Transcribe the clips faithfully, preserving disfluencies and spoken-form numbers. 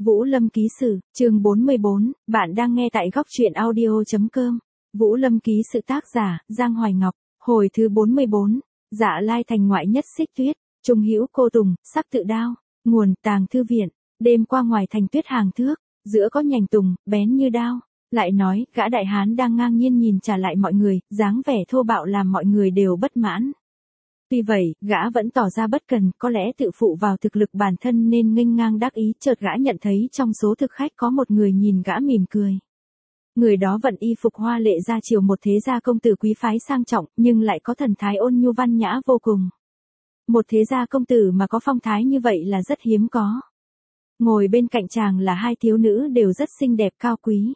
Vũ Lâm ký sự, chương bốn mươi bốn, bạn đang nghe tại góc truyện audio.com. Vũ Lâm ký sự tác giả, Giang Hoài Ngọc, hồi thứ bốn mươi bốn, Dạ Lai thành ngoại nhất xích tuyết, trung hữu cô tùng, sắc tự đao, nguồn, tàng thư viện, đêm qua ngoài thành tuyết hàng thước, giữa có nhành tùng, bén như đao. Lại nói, gã đại hán đang ngang nhiên nhìn trả lại mọi người, dáng vẻ thô bạo làm mọi người đều bất mãn. Tuy vậy, gã vẫn tỏ ra bất cần, có lẽ tự phụ vào thực lực bản thân nên nghênh ngang đắc ý, chợt gã nhận thấy trong số thực khách có một người nhìn gã mỉm cười. Người đó vận y phục hoa lệ ra chiều một thế gia công tử quý phái sang trọng, nhưng lại có thần thái ôn nhu văn nhã vô cùng. Một thế gia công tử mà có phong thái như vậy là rất hiếm có. Ngồi bên cạnh chàng là hai thiếu nữ đều rất xinh đẹp cao quý.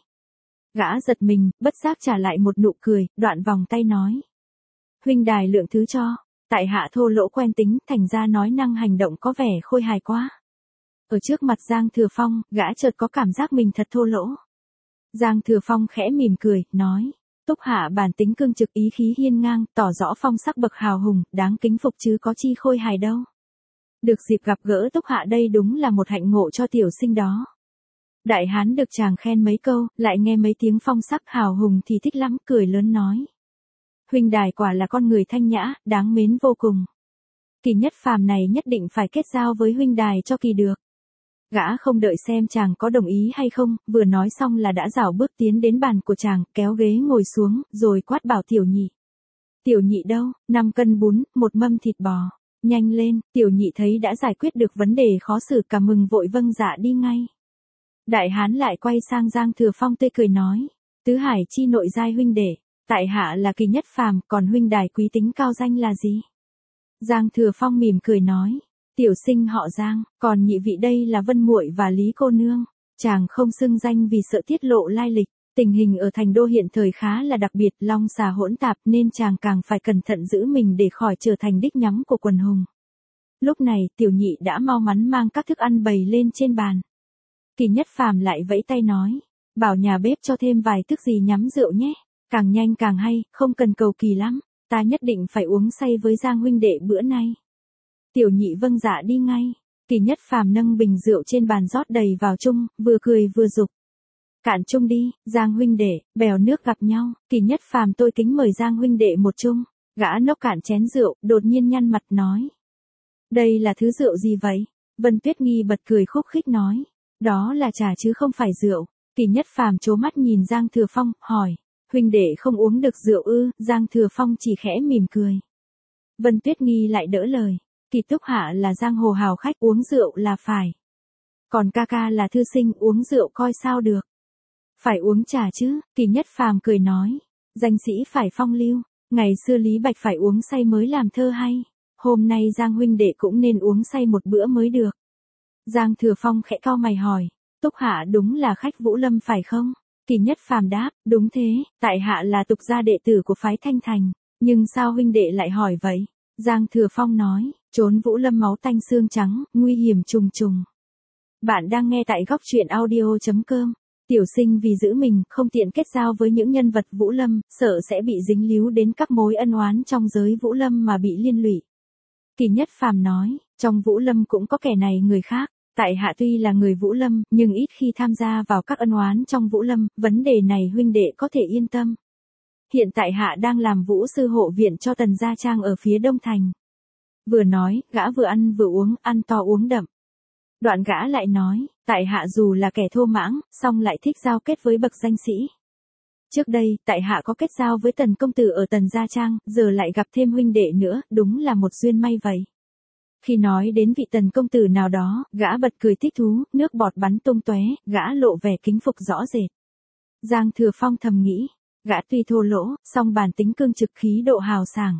Gã giật mình, bất giác trả lại một nụ cười, đoạn vòng tay nói. Huynh đài lượng thứ cho. Tại hạ thô lỗ quen tính, thành ra nói năng hành động có vẻ khôi hài quá. Ở trước mặt Giang Thừa Phong, gã chợt có cảm giác mình thật thô lỗ. Giang Thừa Phong khẽ mỉm cười, nói, Túc hạ bản tính cương trực ý khí hiên ngang, tỏ rõ phong sắc bậc hào hùng, đáng kính phục chứ có chi khôi hài đâu. Được dịp gặp gỡ Túc hạ đây đúng là một hạnh ngộ cho tiểu sinh đó. Đại hán được chàng khen mấy câu, lại nghe mấy tiếng phong sắc hào hùng thì thích lắm, cười lớn nói. Huynh đài quả là con người thanh nhã, đáng mến vô cùng. Kỳ Nhất Phàm này nhất định phải kết giao với huynh đài cho kỳ được. Gã không đợi xem chàng có đồng ý hay không, vừa nói xong là đã rảo bước tiến đến bàn của chàng, kéo ghế ngồi xuống, rồi quát bảo Tiểu Nhị. Tiểu Nhị đâu, năm cân bún, một mâm thịt bò. Nhanh lên, Tiểu Nhị thấy đã giải quyết được vấn đề khó xử, cả mừng vội vâng dạ đi ngay. Đại hán lại quay sang Giang Thừa Phong tươi cười nói, tứ hải chi nội giai huynh đệ. Tại hạ là Kỳ Nhất Phàm, còn huynh đài quý tính cao danh là gì? Giang Thừa Phong mỉm cười nói, tiểu sinh họ Giang, còn nhị vị đây là Vân muội và Lý cô nương. Chàng không xưng danh vì sợ tiết lộ lai lịch, tình hình ở thành đô hiện thời khá là đặc biệt, long xà hỗn tạp nên chàng càng phải cẩn thận giữ mình để khỏi trở thành đích nhắm của quần hùng. Lúc này, Tiểu Nhị đã mau mắn mang các thức ăn bày lên trên bàn. Kỳ Nhất Phàm lại vẫy tay nói, bảo nhà bếp cho thêm vài thức gì nhắm rượu nhé. Càng nhanh càng hay, không cần cầu kỳ lắm, ta nhất định phải uống say với Giang huynh đệ bữa nay. Tiểu Nhị vâng dạ đi ngay. Kỳ Nhất Phàm nâng bình rượu trên bàn rót đầy vào chung, vừa cười vừa dục. Cạn chung đi, Giang huynh đệ, bèo nước gặp nhau. Kỳ Nhất Phàm tôi kính mời Giang huynh đệ một chung. Gã nốc cạn chén rượu, đột nhiên nhăn mặt nói. Đây là thứ rượu gì vậy? Vân Tuyết Nghi bật cười khúc khích nói. Đó là trà chứ không phải rượu. Kỳ Nhất Phàm trố mắt nhìn Giang Thừa Phong, hỏi. Huynh đệ không uống được rượu ư? Giang Thừa Phong chỉ khẽ mỉm cười. Vân Tuyết Nghi lại đỡ lời. Kỳ Túc hạ là giang hồ hào khách, uống rượu là phải. Còn ca ca là thư sinh, uống rượu coi sao được. Phải uống trà chứ, Kỳ Nhất Phàm cười nói. Danh sĩ phải phong lưu, ngày xưa Lý Bạch phải uống say mới làm thơ hay. Hôm nay Giang huynh đệ cũng nên uống say một bữa mới được. Giang Thừa Phong khẽ cau mày hỏi. Túc hạ đúng là khách Vũ Lâm phải không? Kỳ Nhất Phàm đáp, đúng thế, tại hạ là tục gia đệ tử của phái Thanh Thành, nhưng sao huynh đệ lại hỏi vậy? Giang Thừa Phong nói, trốn Vũ Lâm máu tanh xương trắng, nguy hiểm trùng trùng. Bạn đang nghe tại góc truyện audio.com. Tiểu sinh vì giữ mình, không tiện kết giao với những nhân vật Vũ Lâm, sợ sẽ bị dính líu đến các mối ân oán trong giới Vũ Lâm mà bị liên lụy. Kỳ Nhất Phàm nói, trong Vũ Lâm cũng có kẻ này người khác. Tại hạ tuy là người Vũ Lâm, nhưng ít khi tham gia vào các ân oán trong Vũ Lâm, vấn đề này huynh đệ có thể yên tâm. Hiện tại hạ đang làm Vũ sư hộ viện cho Tần Gia Trang ở phía Đông Thành. Vừa nói, gã vừa ăn vừa uống, ăn to uống đậm. Đoạn gã lại nói, tại hạ dù là kẻ thô mãng, song lại thích giao kết với bậc danh sĩ. Trước đây, tại hạ có kết giao với Tần công tử ở Tần Gia Trang, giờ lại gặp thêm huynh đệ nữa, đúng là một duyên may vậy. Khi nói đến vị Tần công tử nào đó, gã bật cười thích thú, nước bọt bắn tung tóe, gã lộ vẻ kính phục rõ rệt. Giang Thừa Phong thầm nghĩ, gã tuy thô lỗ, song bản tính cương trực khí độ hào sảng.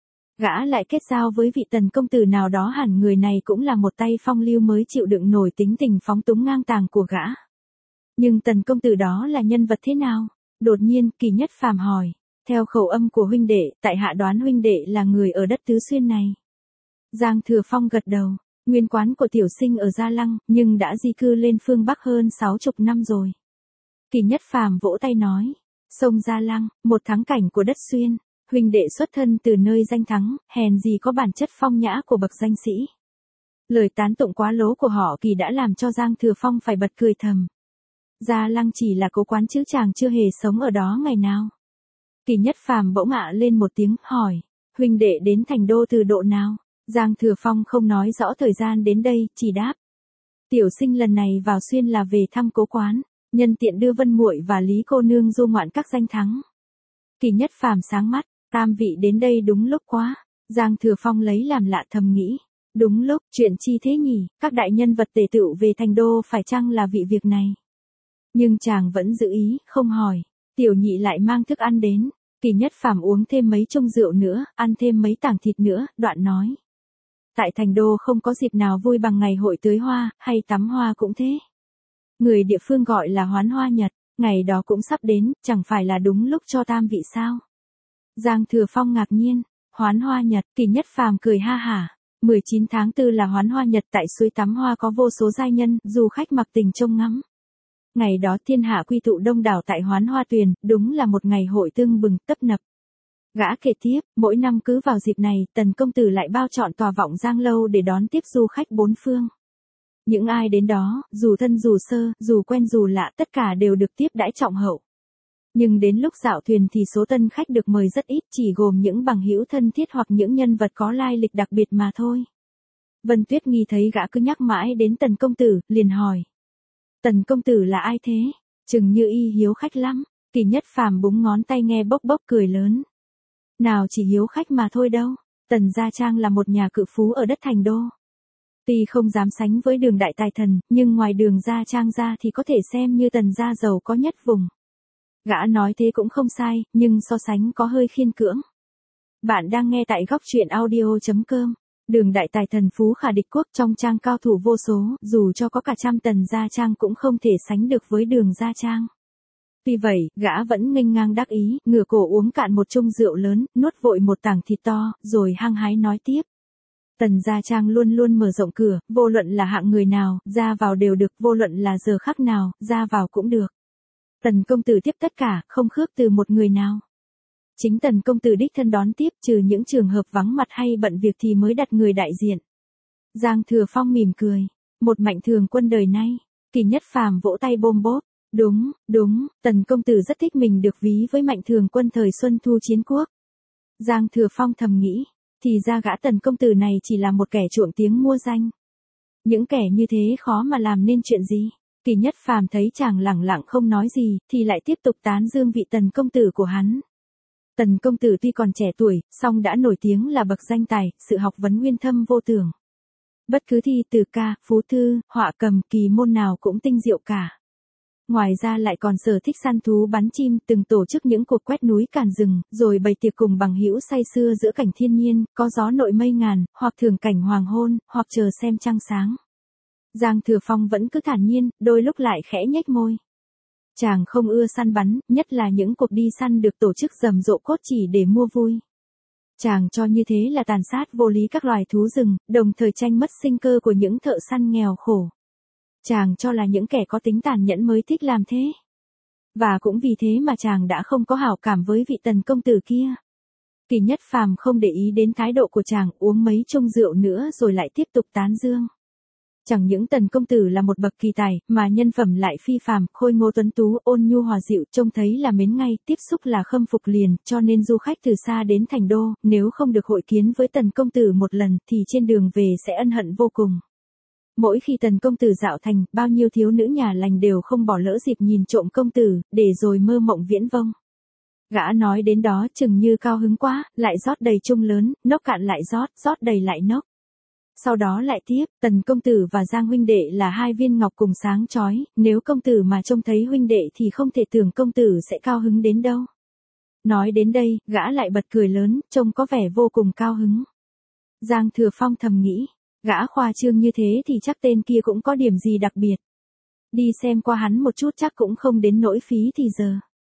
Gã lại kết giao với vị Tần công tử nào đó, hẳn người này cũng là một tay phong lưu mới chịu đựng nổi tính tình phóng túng ngang tàng của gã. Nhưng Tần công tử đó là nhân vật thế nào? Đột nhiên, Kỳ Nhất Phàm hỏi, theo khẩu âm của huynh đệ, tại hạ đoán huynh đệ là người ở đất Tứ Xuyên này. Giang Thừa Phong gật đầu, nguyên quán của tiểu sinh ở Gia Lăng, nhưng đã di cư lên phương Bắc hơn sáu chục năm rồi. Kỳ Nhất Phàm vỗ tay nói, sông Gia Lăng, một thắng cảnh của đất Xuyên, huynh đệ xuất thân từ nơi danh thắng, hèn gì có bản chất phong nhã của bậc danh sĩ. Lời tán tụng quá lố của họ Kỳ đã làm cho Giang Thừa Phong phải bật cười thầm. Gia Lăng chỉ là cố quán chứ chàng chưa hề sống ở đó ngày nào. Kỳ Nhất Phàm bỗng ạ lên một tiếng, hỏi, huynh đệ đến thành đô từ độ nào? Giang Thừa Phong không nói rõ thời gian đến đây, chỉ đáp. Tiểu sinh lần này vào xuyên là về thăm cố quán, nhân tiện đưa Vân muội và Lý cô nương du ngoạn các danh thắng. Kỳ Nhất Phàm sáng mắt, tam vị đến đây đúng lúc quá. Giang Thừa Phong lấy làm lạ thầm nghĩ. Đúng lúc, chuyện chi thế nhỉ, các đại nhân vật tề tựu về thành đô phải chăng là vị việc này? Nhưng chàng vẫn giữ ý, không hỏi. Tiểu nhị lại mang thức ăn đến. Kỳ Nhất Phàm uống thêm mấy chung rượu nữa, ăn thêm mấy tảng thịt nữa, đoạn nói. Tại thành đô không có dịp nào vui bằng ngày hội tưới hoa, hay tắm hoa cũng thế. Người địa phương gọi là hoán hoa nhật, ngày đó cũng sắp đến, chẳng phải là đúng lúc cho tam vị sao? Giang Thừa Phong ngạc nhiên, hoán hoa nhật, Kỳ Nhất Phàm cười ha hả. mười chín tháng tư là hoán hoa nhật tại suối tắm hoa có vô số giai nhân, du khách mặc tình trông ngắm. Ngày đó thiên hạ quy tụ đông đảo tại hoán hoa tuyền, đúng là một ngày hội tưng bừng tấp nập. Gã kể tiếp, mỗi năm cứ vào dịp này, Tần công tử lại bao trọn tòa vọng Giang lâu để đón tiếp du khách bốn phương. Những ai đến đó, dù thân dù sơ, dù quen dù lạ, tất cả đều được tiếp đãi trọng hậu. Nhưng đến lúc dạo thuyền thì số tân khách được mời rất ít, chỉ gồm những bằng hữu thân thiết hoặc những nhân vật có lai lịch đặc biệt mà thôi. Vân Tuyết Nghi thấy gã cứ nhắc mãi đến Tần công tử, liền hỏi. Tần công tử là ai thế? Chừng như y hiếu khách lắm. Kỳ Nhất Phàm búng ngón tay nghe bốc bốc cười lớn. Nào chỉ hiếu khách mà thôi đâu. Tần Gia Trang là một nhà cự phú ở đất thành đô. Tuy không dám sánh với Đường đại tài thần, nhưng ngoài Đường Gia Trang ra thì có thể xem như Tần gia giàu có nhất vùng. Gã nói thế cũng không sai, nhưng so sánh có hơi khiên cưỡng. Bạn đang nghe tại góc truyện audio chấm com. Đường đại tài thần phú khả địch quốc, trong trang cao thủ vô số, dù cho có cả trăm Tần Gia Trang cũng không thể sánh được với Đường Gia Trang. Vì vậy, gã vẫn nghênh ngang đắc ý, ngửa cổ uống cạn một chung rượu lớn, nuốt vội một tảng thịt to, rồi hăng hái nói tiếp. Tần Gia Trang luôn luôn mở rộng cửa, vô luận là hạng người nào, ra vào đều được, vô luận là giờ khắc nào, ra vào cũng được. Tần công tử tiếp tất cả, không khước từ một người nào. Chính Tần công tử đích thân đón tiếp, trừ những trường hợp vắng mặt hay bận việc thì mới đặt người đại diện. Giang Thừa Phong mỉm cười. Một mạnh thường quân đời nay. Kỳ Nhất Phàm vỗ tay bôm bốp. Đúng, đúng, Tần công tử rất thích mình được ví với mạnh thường quân thời Xuân Thu chiến quốc. Giang Thừa Phong thầm nghĩ. Thì ra gã Tần công tử này chỉ là một kẻ chuộng tiếng mua danh. Những kẻ như thế khó mà làm nên chuyện gì. Kỳ Nhất Phàm thấy chàng lẳng lặng không nói gì, thì lại tiếp tục tán dương vị Tần công tử của hắn. Tần công tử tuy còn trẻ tuổi, song đã nổi tiếng là bậc danh tài, sự học vấn nguyên thâm vô tưởng. Bất cứ thi từ ca, phú thư, họa cầm, kỳ môn nào cũng tinh diệu cả. Ngoài ra lại còn sở thích săn thú bắn chim, từng tổ chức những cuộc quét núi càn rừng, rồi bày tiệc cùng bằng hữu say sưa giữa cảnh thiên nhiên, có gió nội mây ngàn, hoặc thưởng cảnh hoàng hôn, hoặc chờ xem trăng sáng. Giang Thừa Phong vẫn cứ thản nhiên, đôi lúc lại khẽ nhếch môi. Chàng không ưa săn bắn, nhất là những cuộc đi săn được tổ chức rầm rộ cốt chỉ để mua vui. Chàng cho như thế là tàn sát vô lý các loài thú rừng, đồng thời tranh mất sinh cơ của những thợ săn nghèo khổ. Chàng cho là những kẻ có tính tàn nhẫn mới thích làm thế. Và cũng vì thế mà chàng đã không có hảo cảm với vị Tần công tử kia. Kỳ Nhất Phàm không để ý đến thái độ của chàng, uống mấy chung rượu nữa rồi lại tiếp tục tán dương. Chẳng những Tần công tử là một bậc kỳ tài, mà nhân phẩm lại phi phàm, khôi ngô tuấn tú, ôn nhu hòa dịu, trông thấy là mến ngay, tiếp xúc là khâm phục liền, cho nên du khách từ xa đến thành đô, nếu không được hội kiến với Tần công tử một lần, thì trên đường về sẽ ân hận vô cùng. Mỗi khi Tần công tử dạo thành, bao nhiêu thiếu nữ nhà lành đều không bỏ lỡ dịp nhìn trộm công tử, để rồi mơ mộng viễn vông. Gã nói đến đó chừng như cao hứng quá, lại rót đầy chung lớn, nốc cạn lại rót, rót đầy lại nốc. Sau đó lại tiếp, Tần công tử và Giang huynh đệ là hai viên ngọc cùng sáng chói, nếu công tử mà trông thấy huynh đệ thì không thể tưởng công tử sẽ cao hứng đến đâu. Nói đến đây, gã lại bật cười lớn, trông có vẻ vô cùng cao hứng. Giang Thừa Phong thầm nghĩ, gã khoa trương như thế thì chắc tên kia cũng có điểm gì đặc biệt. Đi xem qua hắn một chút chắc cũng không đến nỗi phí thì giờ.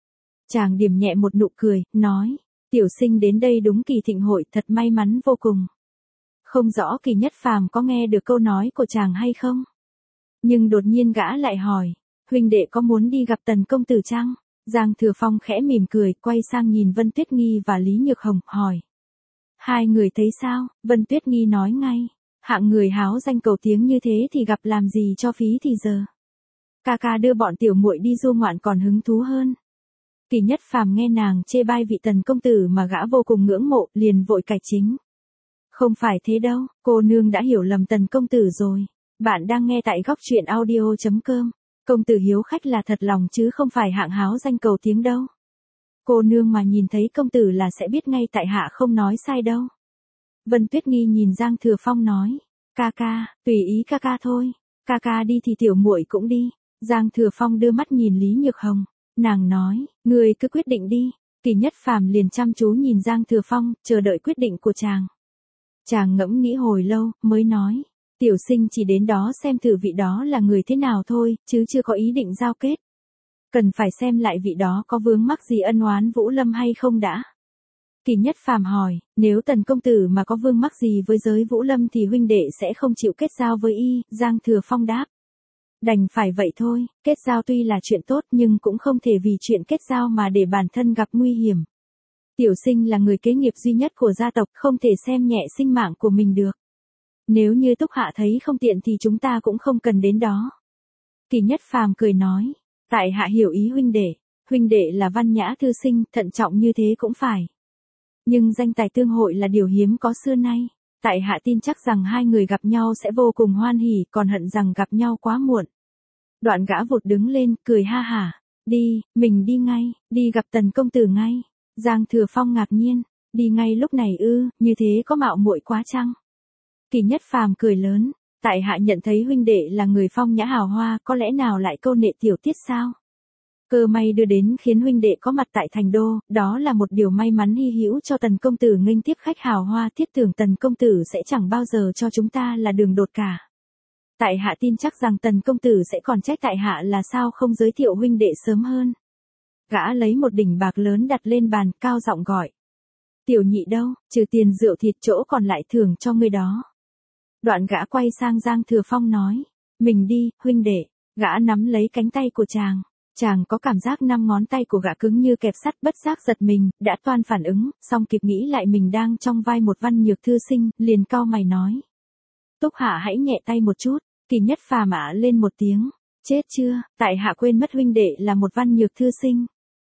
Chàng điểm nhẹ một nụ cười, nói, tiểu sinh đến đây đúng kỳ thịnh hội, thật may mắn vô cùng. Không rõ Kỳ Nhất Phàm có nghe được câu nói của chàng hay không? Nhưng đột nhiên gã lại hỏi, huynh đệ có muốn đi gặp Tần công tử chăng? Giang Thừa Phong khẽ mỉm cười, quay sang nhìn Vân Tuyết Nghi và Lý Nhược Hồng, hỏi. Hai người thấy sao? Vân Tuyết Nghi nói ngay. Hạng người háo danh cầu tiếng như thế thì gặp làm gì cho phí thì giờ. Ca ca đưa bọn tiểu muội đi du ngoạn còn hứng thú hơn. Kỳ Nhất Phàm nghe nàng chê bai vị Tần công tử mà gã vô cùng ngưỡng mộ, liền vội cải chính. Không phải thế đâu, cô nương đã hiểu lầm Tần công tử rồi. Bạn đang nghe tại góc truyện audio chấm com. Công tử hiếu khách là thật lòng chứ không phải hạng háo danh cầu tiếng đâu. Cô nương mà nhìn thấy công tử là sẽ biết ngay tại hạ không nói sai đâu. Vân Tuyết Nghi nhìn Giang Thừa Phong nói, ca ca, tùy ý ca ca thôi, ca ca đi thì tiểu muội cũng đi. Giang Thừa Phong đưa mắt nhìn Lý Nhược Hồng, nàng nói, người cứ quyết định đi. Kỳ Nhất Phàm liền chăm chú nhìn Giang Thừa Phong, chờ đợi quyết định của chàng. Chàng ngẫm nghĩ hồi lâu, mới nói, tiểu sinh chỉ đến đó xem thử vị đó là người thế nào thôi, chứ chưa có ý định giao kết. Cần phải xem lại vị đó có vướng mắc gì ân oán Vũ Lâm hay không đã. Kỳ Nhất Phàm hỏi, nếu Tần công tử mà có vương mắc gì với giới Vũ Lâm thì huynh đệ sẽ không chịu kết giao với y, Giang Thừa Phong đáp. Đành phải vậy thôi, kết giao tuy là chuyện tốt nhưng cũng không thể vì chuyện kết giao mà để bản thân gặp nguy hiểm. Tiểu sinh là người kế nghiệp duy nhất của gia tộc, không thể xem nhẹ sinh mạng của mình được. Nếu như Túc Hạ thấy không tiện thì chúng ta cũng không cần đến đó. Kỳ Nhất Phàm cười nói, tại hạ hiểu ý huynh đệ, huynh đệ là văn nhã thư sinh, thận trọng như thế cũng phải. Nhưng danh tài tương hội là điều hiếm có xưa nay, tại hạ tin chắc rằng hai người gặp nhau sẽ vô cùng hoan hỉ, còn hận rằng gặp nhau quá muộn. Đoạn gã vụt đứng lên, cười ha hả, đi, mình đi ngay, đi gặp Tần công tử ngay. Giang Thừa Phong ngạc nhiên, đi ngay lúc này ư, như thế có mạo muội quá chăng? Kỳ Nhất Phàm cười lớn, tại hạ nhận thấy huynh đệ là người phong nhã hào hoa, có lẽ nào lại câu nệ tiểu tiết sao? Cơ may đưa đến khiến huynh đệ có mặt tại thành đô, đó là một điều may mắn hy hữu cho Tần công tử nghênh tiếp khách hào hoa, thiết tưởng Tần công tử sẽ chẳng bao giờ cho chúng ta là đường đột cả. Tại hạ tin chắc rằng Tần công tử sẽ còn trách tại hạ là sao không giới thiệu huynh đệ sớm hơn. Gã lấy một đỉnh bạc lớn đặt lên bàn, cao giọng gọi. Tiểu nhị đâu, trừ tiền rượu thịt chỗ còn lại thưởng cho ngươi đó. Đoạn gã quay sang Giang Thừa Phong nói, mình đi, huynh đệ. Gã nắm lấy cánh tay của chàng. Chàng có cảm giác năm ngón tay của gã cứng như kẹp sắt, bất giác giật mình, đã toan phản ứng, xong kịp nghĩ lại mình đang trong vai một văn nhược thư sinh, liền cau mày nói. Túc Hạ hãy nhẹ tay một chút. Kỳ Nhất Phàm ả lên một tiếng, chết chưa, tại hạ quên mất huynh đệ là một văn nhược thư sinh.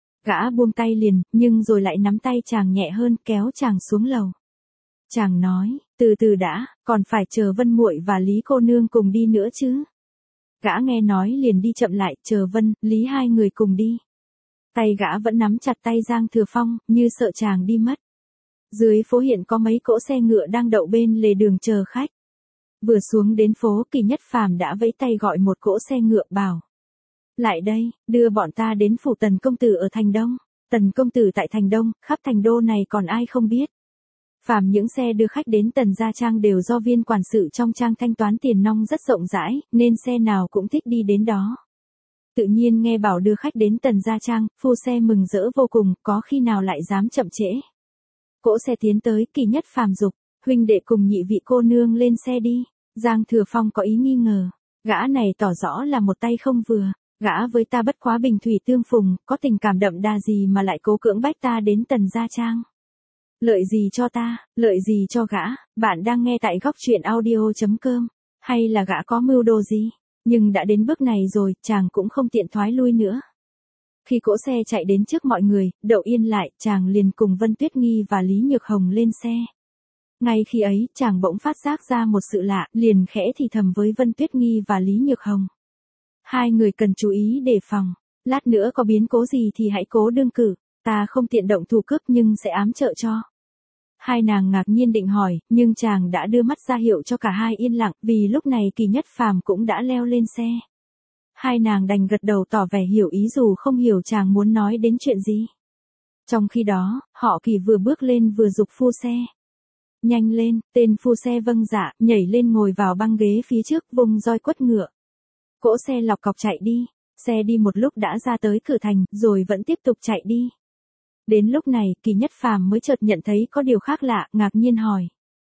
Gã buông tay liền, nhưng rồi lại nắm tay chàng nhẹ hơn, kéo chàng xuống lầu. Chàng nói, từ từ đã, còn phải chờ Vân muội và Lý cô nương cùng đi nữa chứ. Gã nghe nói liền đi chậm lại, chờ Vân, Lý hai người cùng đi. Tay gã vẫn nắm chặt tay Giang Thừa Phong, như sợ chàng đi mất. Dưới phố hiện có mấy cỗ xe ngựa đang đậu bên lề đường chờ khách. Vừa xuống đến phố, Kỳ Nhất Phàm đã vẫy tay gọi một cỗ xe ngựa, bảo. Lại đây, đưa bọn ta đến phủ Tần công tử ở thành Đông. Tần công tử tại thành Đông, khắp thành đô này còn ai không biết. Phàm những xe đưa khách đến Tần gia trang đều do viên quản sự trong trang thanh toán tiền nong rất rộng rãi, nên xe nào cũng thích đi đến đó. Tự nhiên nghe bảo đưa khách đến Tần gia trang, phu xe mừng rỡ vô cùng, có khi nào lại dám chậm trễ. Cỗ xe tiến tới, Kỳ Nhất Phàm dục, huynh đệ cùng nhị vị cô nương lên xe đi. Giang Thừa Phong có ý nghi ngờ, gã này tỏ rõ là một tay không vừa, gã với ta bất quá bình thủy tương phùng, có tình cảm đậm đà gì mà lại cố cưỡng bách ta đến Tần gia trang. Lợi gì cho ta, lợi gì cho gã, bạn đang nghe tại góc truyện audio chấm com, hay là gã có mưu đồ gì, nhưng đã đến bước này rồi, chàng cũng không tiện thoái lui nữa. Khi cỗ xe chạy đến trước mọi người, đậu yên lại, chàng liền cùng Vân Tuyết Nghi và Lý Nhược Hồng lên xe. Ngay khi ấy, chàng bỗng phát giác ra một sự lạ, liền khẽ thì thầm với Vân Tuyết Nghi và Lý Nhược Hồng. Hai người cần chú ý đề phòng, lát nữa có biến cố gì thì hãy cố đương cử, ta không tiện động thủ cướp nhưng sẽ ám trợ cho. Hai nàng ngạc nhiên định hỏi, nhưng chàng đã đưa mắt ra hiệu cho cả hai yên lặng, vì lúc này Kỳ Nhất Phàm cũng đã leo lên xe. Hai nàng đành gật đầu tỏ vẻ hiểu ý dù không hiểu chàng muốn nói đến chuyện gì. Trong khi đó, họ Kỳ vừa bước lên vừa giục phu xe. Nhanh lên, tên phu xe vâng dạ, nhảy lên ngồi vào băng ghế phía trước, vùng roi quất ngựa. Cỗ xe lọc cọc chạy đi, xe đi một lúc đã ra tới cửa thành, rồi vẫn tiếp tục chạy đi. Đến lúc này, Kỳ Nhất Phàm mới chợt nhận thấy có điều khác lạ, ngạc nhiên hỏi.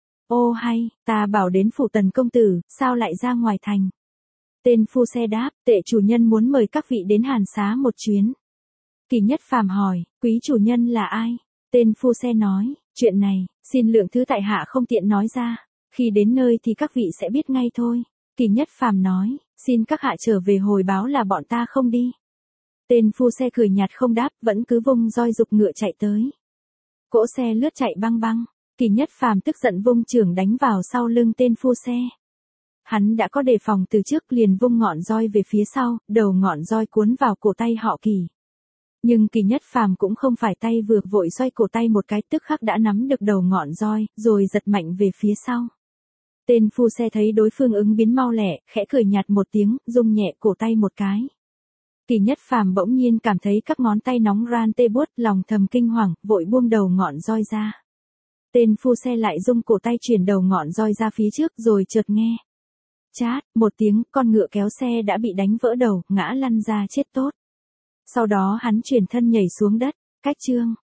Ô hay, ta bảo đến phủ Tần công tử, sao lại ra ngoài thành? Tên phu xe đáp, tệ chủ nhân muốn mời các vị đến Hàn Xá một chuyến. Kỳ Nhất Phàm hỏi, quý chủ nhân là ai? Tên phu xe nói, chuyện này, xin lượng thứ tại hạ không tiện nói ra. Khi đến nơi thì các vị sẽ biết ngay thôi. Kỳ Nhất Phàm nói, xin các hạ trở về hồi báo là bọn ta không đi. Tên phu xe cười nhạt không đáp, vẫn cứ vung roi giục ngựa chạy tới. Cỗ xe lướt chạy băng băng, Kỳ Nhất Phàm tức giận vung chưởng đánh vào sau lưng tên phu xe. Hắn đã có đề phòng từ trước, liền vung ngọn roi về phía sau, đầu ngọn roi cuốn vào cổ tay họ Kỳ. Nhưng Kỳ Nhất Phàm cũng không phải tay vừa, vội xoay cổ tay một cái, tức khắc đã nắm được đầu ngọn roi, rồi giật mạnh về phía sau. Tên phu xe thấy đối phương ứng biến mau lẹ, khẽ cười nhạt một tiếng, rung nhẹ cổ tay một cái. Kỳ Nhất Phàm bỗng nhiên cảm thấy các ngón tay nóng ran tê buốt, lòng thầm kinh hoàng, vội buông đầu ngọn roi ra. Tên phu xe lại rung cổ tay chuyển đầu ngọn roi ra phía trước, rồi chợt nghe. Chát, một tiếng, con ngựa kéo xe đã bị đánh vỡ đầu, ngã lăn ra chết tốt. Sau đó hắn chuyển thân nhảy xuống đất. Cách chương